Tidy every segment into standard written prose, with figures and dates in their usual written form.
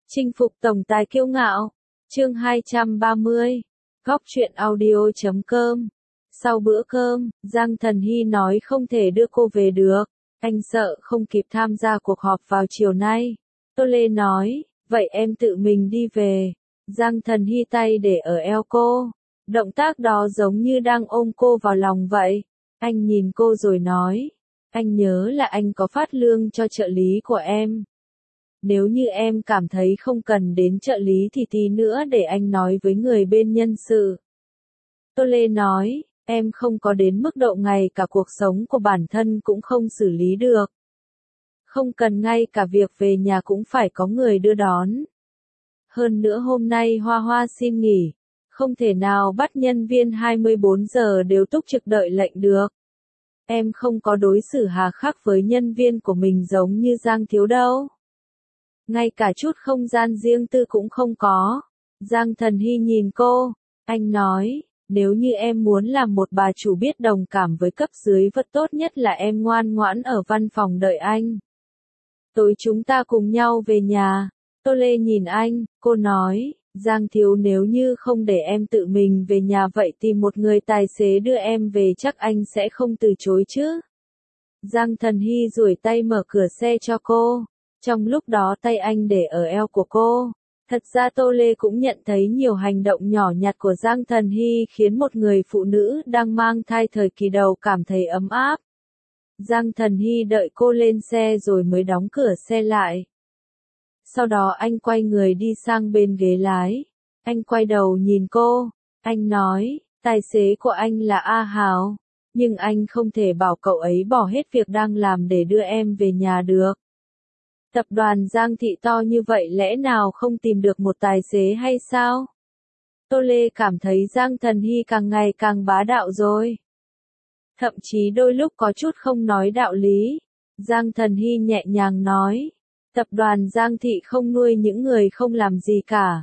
Chinh phục tổng tài kiêu ngạo. Chương 230. Góc truyện audio.com. Sau bữa cơm, Giang Thần Hy nói không thể đưa cô về được. Anh sợ không kịp tham gia cuộc họp vào chiều nay. Tô Lê nói, vậy em tự mình đi về. Giang Thần Hy tay để ở eo cô. Động tác đó giống như đang ôm cô vào lòng vậy. Anh nhìn cô rồi nói, anh nhớ là anh có phát lương cho trợ lý của em. Nếu như em cảm thấy không cần đến trợ lý thì tí nữa để anh nói với người bên nhân sự. Tô Lê nói, em không có đến mức độ ngay cả cuộc sống của bản thân cũng không xử lý được. Không cần ngay cả việc về nhà cũng phải có người đưa đón. Hơn nữa hôm nay Hoa Hoa xin nghỉ, không thể nào bắt nhân viên 24 giờ đều túc trực đợi lệnh được. Em không có đối xử hà khắc với nhân viên của mình giống như Giang Thiếu đâu. Ngay cả chút không gian riêng tư cũng không có. Giang Thần Hy nhìn cô, anh nói, nếu như em muốn làm một bà chủ biết đồng cảm với cấp dưới vật tốt nhất là em ngoan ngoãn ở văn phòng đợi anh. Tối chúng ta cùng nhau về nhà. Tô Lê nhìn anh, cô nói, Giang Thiếu nếu như không để em tự mình về nhà vậy thì một người tài xế đưa em về chắc anh sẽ không từ chối chứ. Giang Thần Hy duỗi tay mở cửa xe cho cô. Trong lúc đó tay anh để ở eo của cô. Thật ra Tô Lê cũng nhận thấy nhiều hành động nhỏ nhặt của Giang Thần Hy khiến một người phụ nữ đang mang thai thời kỳ đầu cảm thấy ấm áp. Giang Thần Hy đợi cô lên xe rồi mới đóng cửa xe lại. Sau đó anh quay người đi sang bên ghế lái. Anh quay đầu nhìn cô. Anh nói, tài xế của anh là A Hào. Nhưng anh không thể bảo cậu ấy bỏ hết việc đang làm để đưa em về nhà được. Tập đoàn Giang Thị to như vậy lẽ nào không tìm được một tài xế hay sao? Tô Lê cảm thấy Giang Thần Hy càng ngày càng bá đạo rồi. Thậm chí đôi lúc có chút không nói đạo lý. Giang Thần Hy nhẹ nhàng nói, tập đoàn Giang Thị không nuôi những người không làm gì cả.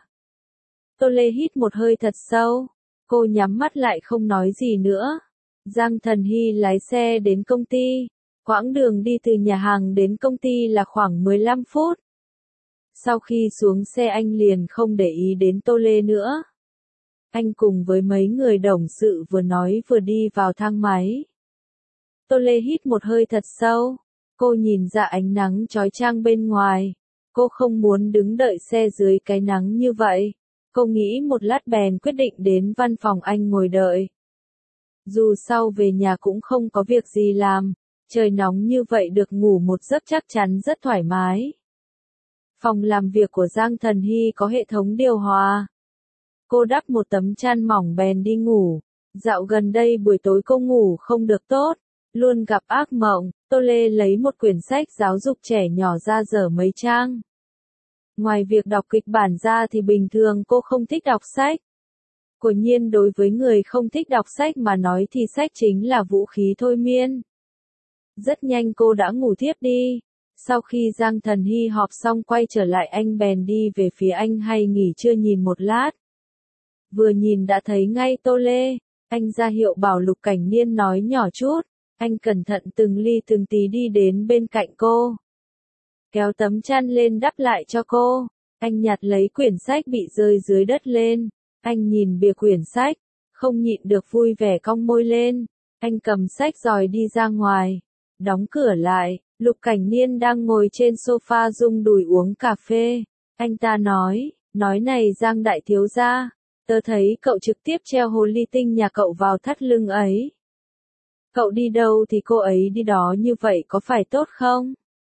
Tô Lê hít một hơi thật sâu. Cô nhắm mắt lại không nói gì nữa. Giang Thần Hy lái xe đến công ty. Quãng đường đi từ nhà hàng đến công ty là khoảng 15 phút. Sau khi xuống xe anh liền không để ý đến Tô Lê nữa. Anh cùng với mấy người đồng sự vừa nói vừa đi vào thang máy. Tô Lê hít một hơi thật sâu. Cô nhìn ra ánh nắng chói chang bên ngoài. Cô không muốn đứng đợi xe dưới cái nắng như vậy. Cô nghĩ một lát bèn quyết định đến văn phòng anh ngồi đợi. Dù sau về nhà cũng không có việc gì làm. Trời nóng như vậy được ngủ một giấc chắc chắn rất thoải mái. Phòng làm việc của Giang Thần Hy có hệ thống điều hòa. Cô đắp một tấm chăn mỏng bèn đi ngủ. Dạo gần đây buổi tối cô ngủ không được tốt, luôn gặp ác mộng. Tô Lê lấy một quyển sách giáo dục trẻ nhỏ ra dở mấy trang. Ngoài việc đọc kịch bản ra thì bình thường cô không thích đọc sách. Quả nhiên đối với người không thích đọc sách mà nói thì sách chính là vũ khí thôi miên. Rất nhanh cô đã ngủ thiếp đi. Sau khi Giang Thần Hy họp xong quay trở lại anh bèn đi về phía anh hay nghỉ trưa nhìn một lát. Vừa nhìn đã thấy ngay Tô Lê. Anh ra hiệu bảo Lục Cảnh Niên nói nhỏ chút. Anh cẩn thận từng ly từng tí đi đến bên cạnh cô. Kéo tấm chăn lên đắp lại cho cô. Anh nhặt lấy quyển sách bị rơi dưới đất lên. Anh nhìn bìa quyển sách. Không nhịn được vui vẻ cong môi lên. Anh cầm sách rồi đi ra ngoài. Đóng cửa lại, Lục Cảnh Niên đang ngồi trên sofa rung đùi uống cà phê. Anh ta nói này Giang đại thiếu gia, tớ thấy cậu trực tiếp treo hồ ly tinh nhà cậu vào thắt lưng ấy. Cậu đi đâu thì cô ấy đi đó như vậy có phải tốt không?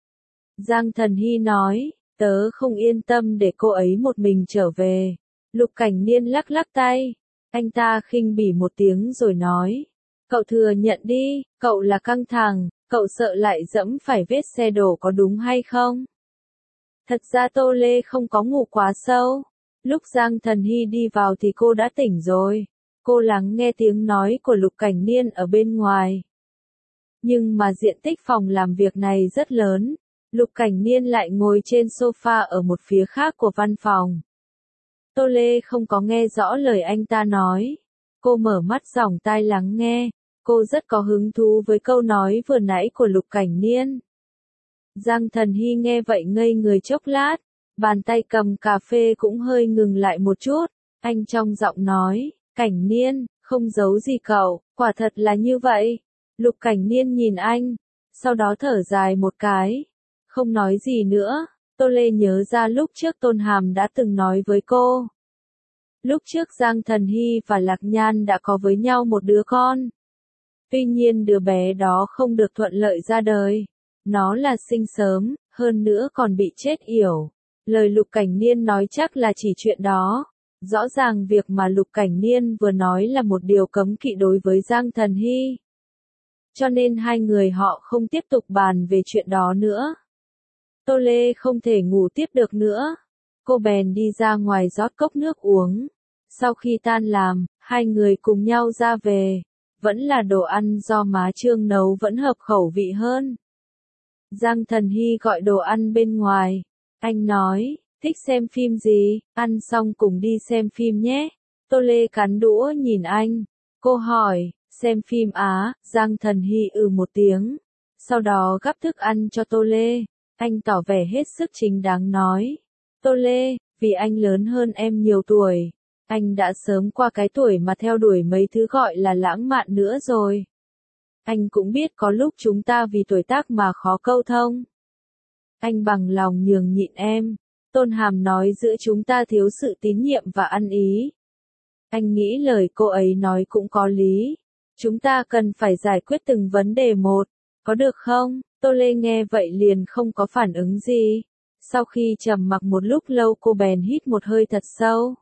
Giang Thần Hy nói, tớ không yên tâm để cô ấy một mình trở về. Lục Cảnh Niên lắc lắc tay. Anh ta khinh bỉ một tiếng rồi nói, cậu thừa nhận đi, cậu là căng thẳng. Cậu sợ lại dẫm phải vết xe đổ có đúng hay không? Thật ra Tô Lê không có ngủ quá sâu. Lúc Giang Thần Hy đi vào thì cô đã tỉnh rồi. Cô lắng nghe tiếng nói của Lục Cảnh Niên ở bên ngoài. Nhưng mà diện tích phòng làm việc này rất lớn. Lục Cảnh Niên lại ngồi trên sofa ở một phía khác của văn phòng. Tô Lê không có nghe rõ lời anh ta nói. Cô mở mắt dòng tai lắng nghe. Cô rất có hứng thú với câu nói vừa nãy của Lục Cảnh Niên. Giang Thần Hy nghe vậy ngây người chốc lát. Bàn tay cầm cà phê cũng hơi ngừng lại một chút. Anh trong giọng nói, Cảnh Niên, không giấu gì cậu, quả thật là như vậy. Lục Cảnh Niên nhìn anh, sau đó thở dài một cái, không nói gì nữa. Tô Lê nhớ ra lúc trước Tôn Hàm đã từng nói với cô. Lúc trước Giang Thần Hy và Lạc Nhan đã có với nhau một đứa con. Tuy nhiên đứa bé đó không được thuận lợi ra đời. Nó là sinh sớm, hơn nữa còn bị chết yểu. Lời Lục Cảnh Niên nói chắc là chỉ chuyện đó. Rõ ràng việc mà Lục Cảnh Niên vừa nói là một điều cấm kỵ đối với Giang Thần Hy. Cho nên hai người họ không tiếp tục bàn về chuyện đó nữa. Tô Lê không thể ngủ tiếp được nữa. Cô bèn đi ra ngoài rót cốc nước uống. Sau khi tan làm, hai người cùng nhau ra về. Vẫn là đồ ăn do má Trương nấu vẫn hợp khẩu vị hơn. Giang Thần Hy gọi đồ ăn bên ngoài. Anh nói, thích xem phim gì, ăn xong cùng đi xem phim nhé. Tô Lê cắn đũa nhìn anh. Cô hỏi, xem phim á, Giang Thần Hy một tiếng. Sau đó gắp thức ăn cho Tô Lê. Anh tỏ vẻ hết sức chính đáng nói. Tô Lê, vì anh lớn hơn em nhiều tuổi. Anh đã sớm qua cái tuổi mà theo đuổi mấy thứ gọi là lãng mạn nữa rồi. Anh cũng biết có lúc chúng ta vì tuổi tác mà khó câu thông. Anh bằng lòng nhường nhịn em. Tôn Hàm nói giữa chúng ta thiếu sự tín nhiệm và ăn ý. Anh nghĩ lời cô ấy nói cũng có lý. Chúng ta cần phải giải quyết từng vấn đề một. Có được không? Tô Lê nghe vậy liền không có phản ứng gì. Sau khi trầm mặc một lúc lâu cô bèn hít một hơi thật sâu.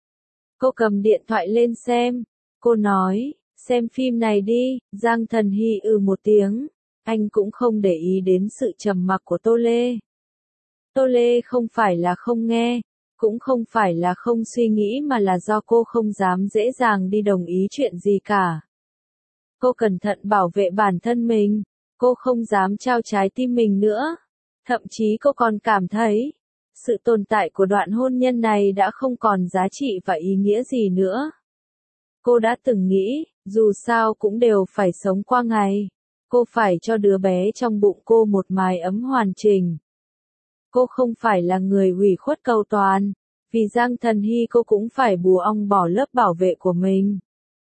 Cô cầm điện thoại lên xem. Cô nói, xem phim này đi. Giang Thần Hy một tiếng. Anh cũng không để ý đến sự trầm mặc của Tô Lê. Tô Lê không phải là không nghe, cũng không phải là không suy nghĩ mà là do cô không dám dễ dàng đi đồng ý chuyện gì cả. Cô cẩn thận bảo vệ bản thân mình, cô không dám trao trái tim mình nữa. Thậm chí cô còn cảm thấy, sự tồn tại của đoạn hôn nhân này đã không còn giá trị và ý nghĩa gì nữa. Cô đã từng nghĩ, dù sao cũng đều phải sống qua ngày. Cô phải cho đứa bé trong bụng cô một mái ấm hoàn chỉnh. Cô không phải là người ủy khuất cầu toàn. Vì Giang Thần Hy cô cũng phải bù ong bỏ lớp bảo vệ của mình.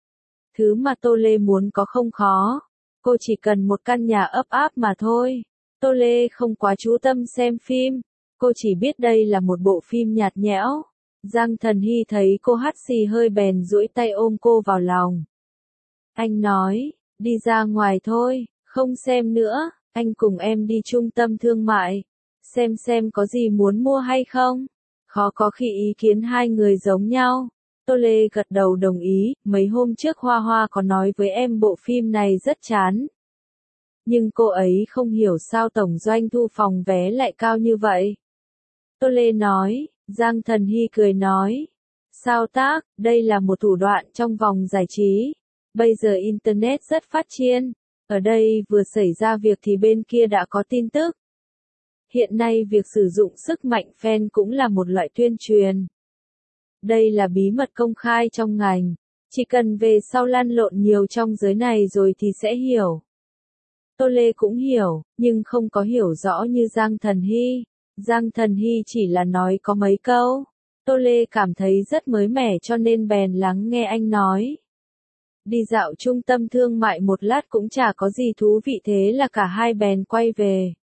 Thứ mà Tô Lê muốn có không khó. Cô chỉ cần một căn nhà ấp áp mà thôi. Tô Lê không quá chú tâm xem phim. Cô chỉ biết đây là một bộ phim nhạt nhẽo. Giang Thần Hy thấy cô hắt xì hơi bèn duỗi tay ôm cô vào lòng. Anh nói, đi ra ngoài thôi, không xem nữa, anh cùng em đi trung tâm thương mại. Xem có gì muốn mua hay không. Khó có khi ý kiến hai người giống nhau. Tô Lê gật đầu đồng ý, mấy hôm trước Hoa Hoa có nói với em bộ phim này rất chán. Nhưng cô ấy không hiểu sao tổng doanh thu phòng vé lại cao như vậy. Tô Lê nói, Giang Thần Hy cười nói. Sao tác, đây là một thủ đoạn trong vòng giải trí. Bây giờ Internet rất phát triển. Ở đây vừa xảy ra việc thì bên kia đã có tin tức. Hiện nay việc sử dụng sức mạnh fan cũng là một loại tuyên truyền. Đây là bí mật công khai trong ngành. Chỉ cần về sau lăn lộn nhiều trong giới này rồi thì sẽ hiểu. Tô Lê cũng hiểu, nhưng không có hiểu rõ như Giang Thần Hy. Giang Thần Hy chỉ là nói có mấy câu. Tô Lê cảm thấy rất mới mẻ cho nên bèn lắng nghe anh nói. Đi dạo trung tâm thương mại một lát cũng chả có gì thú vị thế là cả hai bèn quay về.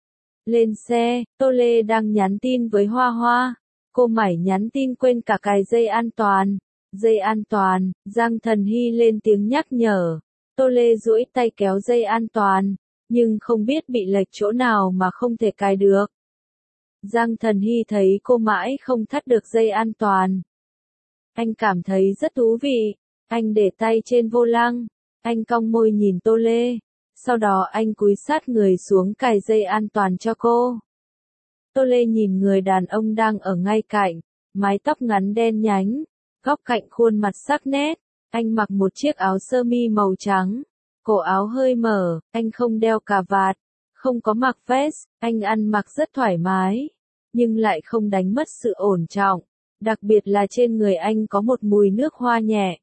Lên xe, Tô Lê đang nhắn tin với Hoa Hoa. Cô Mải nhắn tin quên cả cài dây an toàn. Dây an toàn, Giang Thần Hy lên tiếng nhắc nhở. Tô Lê duỗi tay kéo dây an toàn, nhưng không biết bị lệch chỗ nào mà không thể cài được. Giang Thần Hy thấy cô mãi không thắt được dây an toàn. Anh cảm thấy rất thú vị. Anh để tay trên vô lăng. Anh cong môi nhìn Tô Lê. Sau đó anh cúi sát người xuống cài dây an toàn cho cô. Tô Lê nhìn người đàn ông đang ở ngay cạnh, mái tóc ngắn đen nhánh, góc cạnh khuôn mặt sắc nét. Anh mặc một chiếc áo sơ mi màu trắng, cổ áo hơi mở, anh không đeo cà vạt, không có mặc vest, anh ăn mặc rất thoải mái, nhưng lại không đánh mất sự ổn trọng, đặc biệt là trên người anh có một mùi nước hoa nhẹ.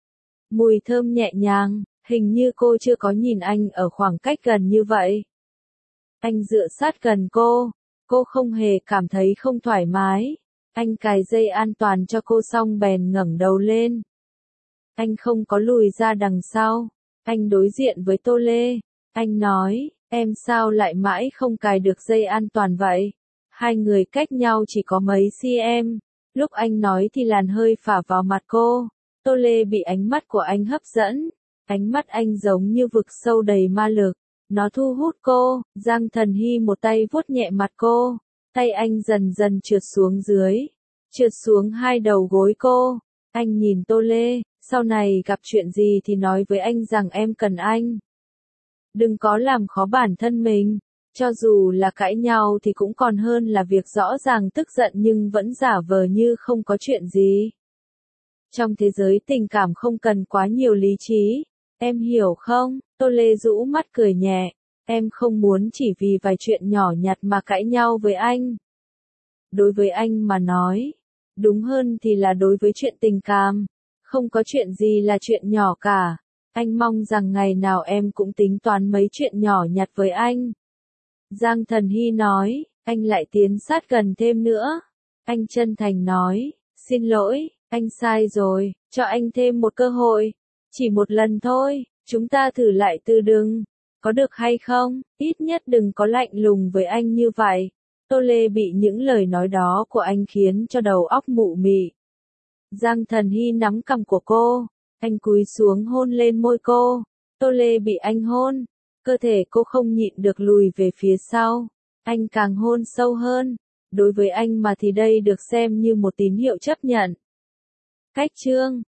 Mùi thơm nhẹ nhàng, hình như cô chưa có nhìn anh ở khoảng cách gần như vậy. Anh dựa sát gần cô cô không hề cảm thấy không thoải mái. Anh cài dây an toàn cho cô xong bèn ngẩng đầu lên. Anh không có lùi ra đằng sau. Anh đối diện với Tô Lê. Anh nói, em sao lại mãi không cài được dây an toàn vậy? Hai người cách nhau chỉ có mấy cm. Lúc anh nói thì làn hơi phả vào mặt cô. Tô Lê bị ánh mắt của anh hấp dẫn. Ánh mắt anh giống như vực sâu đầy ma lực. Nó thu hút cô. Giang Thần Hy một tay vuốt nhẹ mặt cô. Tay anh dần dần trượt xuống dưới. Trượt xuống hai đầu gối cô. Anh nhìn Tô Lê. Sau này gặp chuyện gì thì nói với anh rằng em cần anh. Đừng có làm khó bản thân mình. Cho dù là cãi nhau thì cũng còn hơn là việc rõ ràng tức giận nhưng vẫn giả vờ như không có chuyện gì. Trong thế giới tình cảm không cần quá nhiều lý trí. Em hiểu không? Tô Lê rũ mắt cười nhẹ. Em không muốn chỉ vì vài chuyện nhỏ nhặt mà cãi nhau với anh. Đối với anh mà nói. Đúng hơn thì là đối với chuyện tình cảm. Không có chuyện gì là chuyện nhỏ cả. Anh mong rằng ngày nào em cũng tính toán mấy chuyện nhỏ nhặt với anh. Giang Thần Hy nói, anh lại tiến sát gần thêm nữa. Anh chân thành nói, xin lỗi, anh sai rồi, cho anh thêm một cơ hội. Chỉ một lần thôi, chúng ta thử lại từ đừng. Có được hay không? Ít nhất đừng có lạnh lùng với anh như vậy. Tô Lê bị những lời nói đó của anh khiến cho đầu óc mụ mị. Giang Thần Hy nắm cằm của cô. Anh cúi xuống hôn lên môi cô. Tô Lê bị anh hôn. Cơ thể cô không nhịn được lùi về phía sau. Anh càng hôn sâu hơn. Đối với anh mà thì đây được xem như một tín hiệu chấp nhận. Cách chương